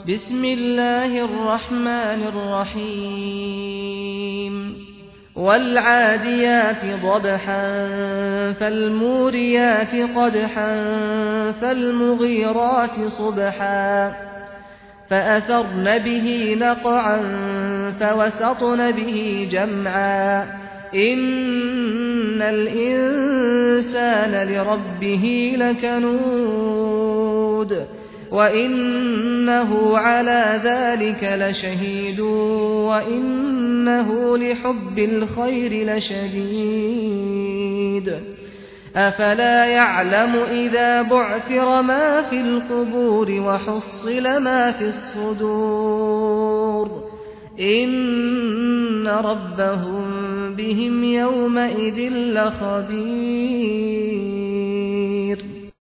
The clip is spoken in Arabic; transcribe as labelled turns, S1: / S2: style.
S1: بسم الله الرحمن الرحيم والعاديات ضبحا فالموريات قدحا فالمغيرات صبحا فأثرن به نقعا فوسطن به جمعا إن الإنسان لربه لكنود وإنه على ذلك لشهيد وإنه لحب الخير لشديد أفلا يعلم إذا بعثر ما في القبور وحصل ما في الصدور إن ربهم بهم يومئذ لخبير